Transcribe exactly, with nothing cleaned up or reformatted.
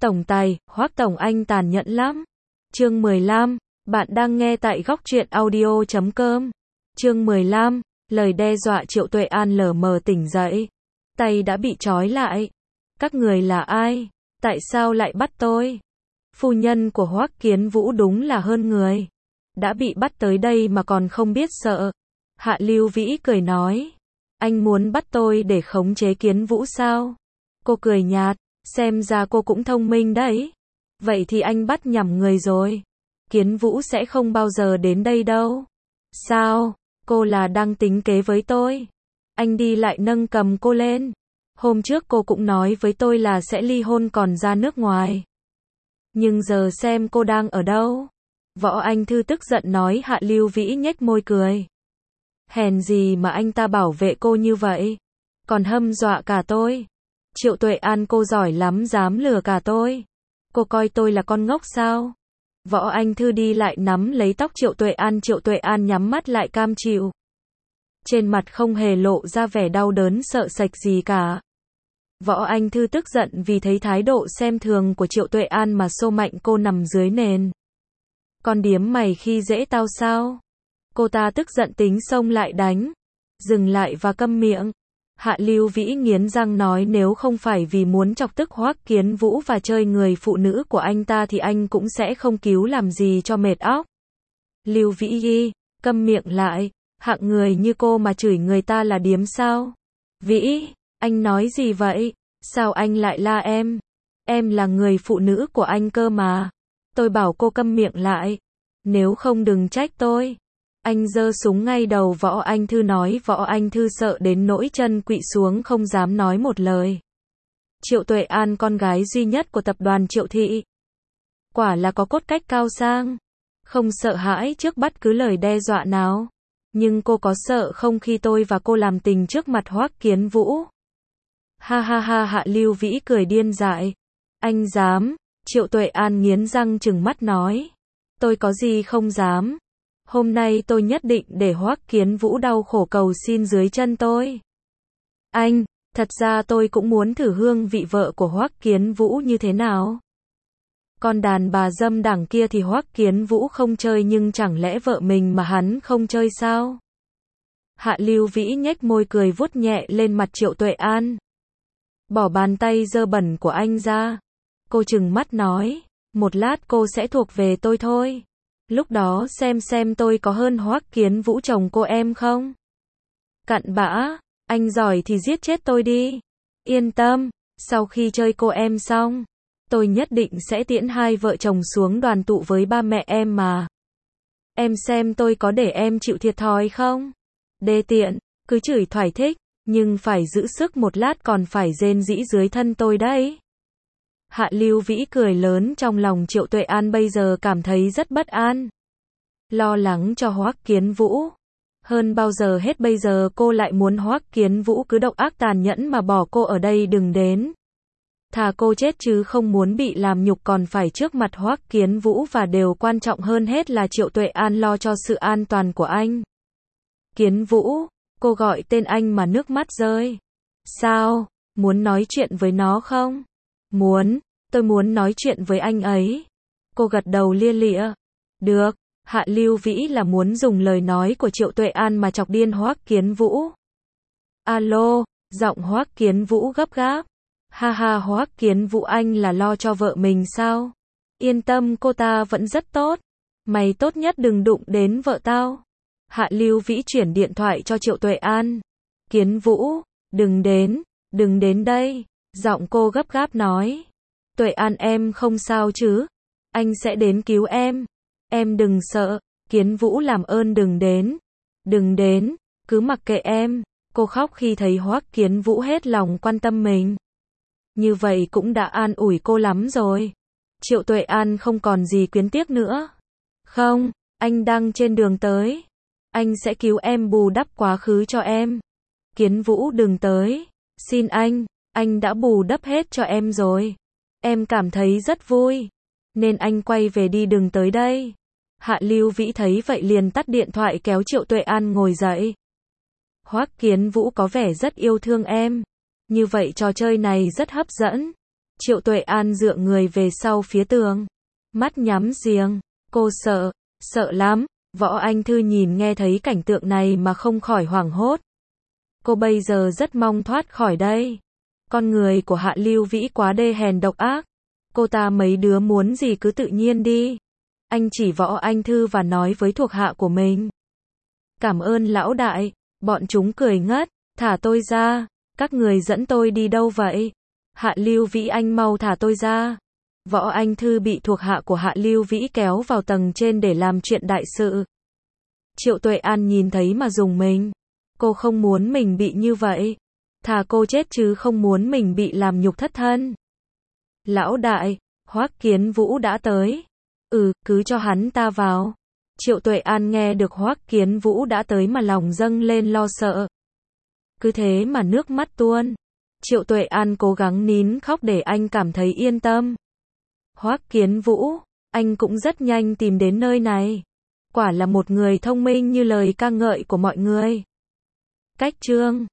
Tổng tài, Hoắc Tổng anh tàn nhẫn lắm. Chương mười lăm, bạn đang nghe tại góc truyện audio chấm com. Chương mười lăm, lời đe dọa Triệu Tuệ An lờ mờ tỉnh dậy. Tay đã bị trói lại. Các người là ai? Tại sao lại bắt tôi? Phu nhân của Hoắc Kiến Vũ đúng là hơn người. Đã bị bắt tới đây mà còn không biết sợ. Hạ Lưu Vĩ cười nói. Anh muốn bắt tôi để khống chế Kiến Vũ sao? Cô cười nhạt, xem ra cô cũng thông minh đấy. Vậy thì anh bắt nhầm người rồi. Kiến Vũ sẽ không bao giờ đến đây đâu. Sao? Cô là đang tính kế với tôi. Anh đi lại nâng cầm cô lên. Hôm trước cô cũng nói với tôi là sẽ ly hôn còn ra nước ngoài. Nhưng giờ xem cô đang ở đâu? Võ Anh Thư tức giận nói. Hạ Lưu Vĩ nhếch môi cười. Hèn gì mà anh ta bảo vệ cô như vậy? Còn hâm dọa cả tôi. Triệu Tuệ An cô giỏi lắm, dám lừa cả tôi. Cô coi tôi là con ngốc sao? Võ Anh Thư đi lại nắm lấy tóc Triệu Tuệ An. Triệu Tuệ An nhắm mắt lại cam chịu. Trên mặt không hề lộ ra vẻ đau đớn sợ sệt gì cả. Võ Anh Thư tức giận vì thấy thái độ xem thường của Triệu Tuệ An mà xô mạnh cô nằm dưới nền. Con điếm mày khi dễ tao sao? Cô ta tức giận tính xông lại đánh. Dừng lại và câm miệng. Hạ Lưu Vĩ nghiến răng nói nếu không phải vì muốn chọc tức Hoắc Kiến Vũ và chơi người phụ nữ của anh ta thì anh cũng sẽ không cứu làm gì cho mệt óc. Lưu Vĩ ghi, câm miệng lại, hạng người như cô mà chửi người ta là điếm sao? Vĩ, anh nói gì vậy? Sao anh lại la em? Em là người phụ nữ của anh cơ mà. Tôi bảo cô câm miệng lại. Nếu không đừng trách tôi. Anh giơ súng ngay đầu Võ Anh Thư nói. Võ Anh Thư sợ đến nỗi chân quỵ xuống không dám nói một lời. Triệu Tuệ An con gái duy nhất của tập đoàn Triệu Thị. Quả là có cốt cách cao sang. Không sợ hãi trước bất cứ lời đe dọa nào. Nhưng cô có sợ không khi tôi và cô làm tình trước mặt Hoắc Kiến Vũ? Ha ha ha. Hạ Lưu Vĩ cười điên dại. Anh dám? Triệu Tuệ An nghiến răng trừng mắt nói. Tôi có gì không dám. Hôm nay tôi nhất định để Hoắc Kiến Vũ đau khổ cầu xin dưới chân tôi. Anh, thật ra tôi cũng muốn thử hương vị vợ của Hoắc Kiến Vũ như thế nào. Con đàn bà dâm đảng kia thì Hoắc Kiến Vũ không chơi nhưng chẳng lẽ vợ mình mà hắn không chơi sao? Hạ Lưu Vĩ nhếch môi cười vuốt nhẹ lên mặt Triệu Tuệ An. Bỏ bàn tay dơ bẩn của anh ra. Cô trừng mắt nói, một lát cô sẽ thuộc về tôi thôi. Lúc đó xem xem tôi có hơn Hoắc Kiến Vũ chồng cô em không? Cặn bã, anh giỏi thì giết chết tôi đi. Yên tâm, sau khi chơi cô em xong, tôi nhất định sẽ tiễn hai vợ chồng xuống đoàn tụ với ba mẹ em mà. Em xem tôi có để em chịu thiệt thòi không? Đê tiện, cứ chửi thoải thích, nhưng phải giữ sức một lát còn phải rên rỉ dưới thân tôi đấy. Hạ Lưu Vĩ cười lớn trong lòng Triệu Tuệ An bây giờ cảm thấy rất bất an. Lo lắng cho Hoắc Kiến Vũ. Hơn bao giờ hết bây giờ cô lại muốn Hoắc Kiến Vũ cứ độc ác tàn nhẫn mà bỏ cô ở đây đừng đến. Thà cô chết chứ không muốn bị làm nhục còn phải trước mặt Hoắc Kiến Vũ và điều quan trọng hơn hết là Triệu Tuệ An lo cho sự an toàn của anh. Kiến Vũ, cô gọi tên anh mà nước mắt rơi. Sao, muốn nói chuyện với nó không? Muốn, tôi muốn nói chuyện với anh ấy. Cô gật đầu lia lịa. Được, Hạ Lưu Vĩ là muốn dùng lời nói của Triệu Tuệ An mà chọc điên Hoắc Kiến Vũ. Alo, giọng Hoắc Kiến Vũ gấp gáp. Ha ha, Hoắc Kiến Vũ anh là lo cho vợ mình sao? Yên tâm, cô ta vẫn rất tốt. Mày tốt nhất đừng đụng đến vợ tao. Hạ Lưu Vĩ chuyển điện thoại cho Triệu Tuệ An. Kiến Vũ, đừng đến, đừng đến đây. Giọng cô gấp gáp nói. Tuệ An em không sao chứ? Anh sẽ đến cứu em. Em đừng sợ. Kiến Vũ làm ơn đừng đến. Đừng đến, cứ mặc kệ em. Cô khóc khi thấy Hoắc Kiến Vũ hết lòng quan tâm mình. Như vậy cũng đã an ủi cô lắm rồi. Triệu Tuệ An không còn gì quyến tiếc nữa. Không, anh đang trên đường tới. Anh sẽ cứu em bù đắp quá khứ cho em. Kiến Vũ đừng tới. Xin anh. Anh đã bù đắp hết cho em rồi. Em cảm thấy rất vui. Nên anh quay về đi đừng tới đây. Hạ Lưu Vĩ thấy vậy liền tắt điện thoại kéo Triệu Tuệ An ngồi dậy. Hoắc Kiến Vũ có vẻ rất yêu thương em. Như vậy trò chơi này rất hấp dẫn. Triệu Tuệ An dựa người về sau phía tường. Mắt nhắm riêng. Cô sợ, sợ lắm. Võ Anh Thư nhìn nghe thấy cảnh tượng này mà không khỏi hoảng hốt. Cô bây giờ rất mong thoát khỏi đây. Con người của Hạ Lưu Vĩ quá đê hèn độc ác. Cô ta mấy đứa muốn gì cứ tự nhiên đi. Anh chỉ Võ Anh Thư và nói với thuộc hạ của mình. Cảm ơn lão đại. Bọn chúng cười ngất. Thả tôi ra. Các người dẫn tôi đi đâu vậy? Hạ Lưu Vĩ, anh mau thả tôi ra. Võ Anh Thư bị thuộc hạ của Hạ Lưu Vĩ kéo vào tầng trên để làm chuyện đại sự. Triệu Tuệ An nhìn thấy mà rùng mình. Cô không muốn mình bị như vậy. Thà cô chết chứ không muốn mình bị làm nhục thất thân. Lão đại, Hoắc Kiến Vũ đã tới. Ừ, cứ cho hắn ta vào. Triệu Tuệ An nghe được Hoắc Kiến Vũ đã tới mà lòng dâng lên lo sợ. Cứ thế mà nước mắt tuôn. Triệu Tuệ An cố gắng nín khóc để anh cảm thấy yên tâm. Hoắc Kiến Vũ, anh cũng rất nhanh tìm đến nơi này. Quả là một người thông minh như lời ca ngợi của mọi người. Cách chương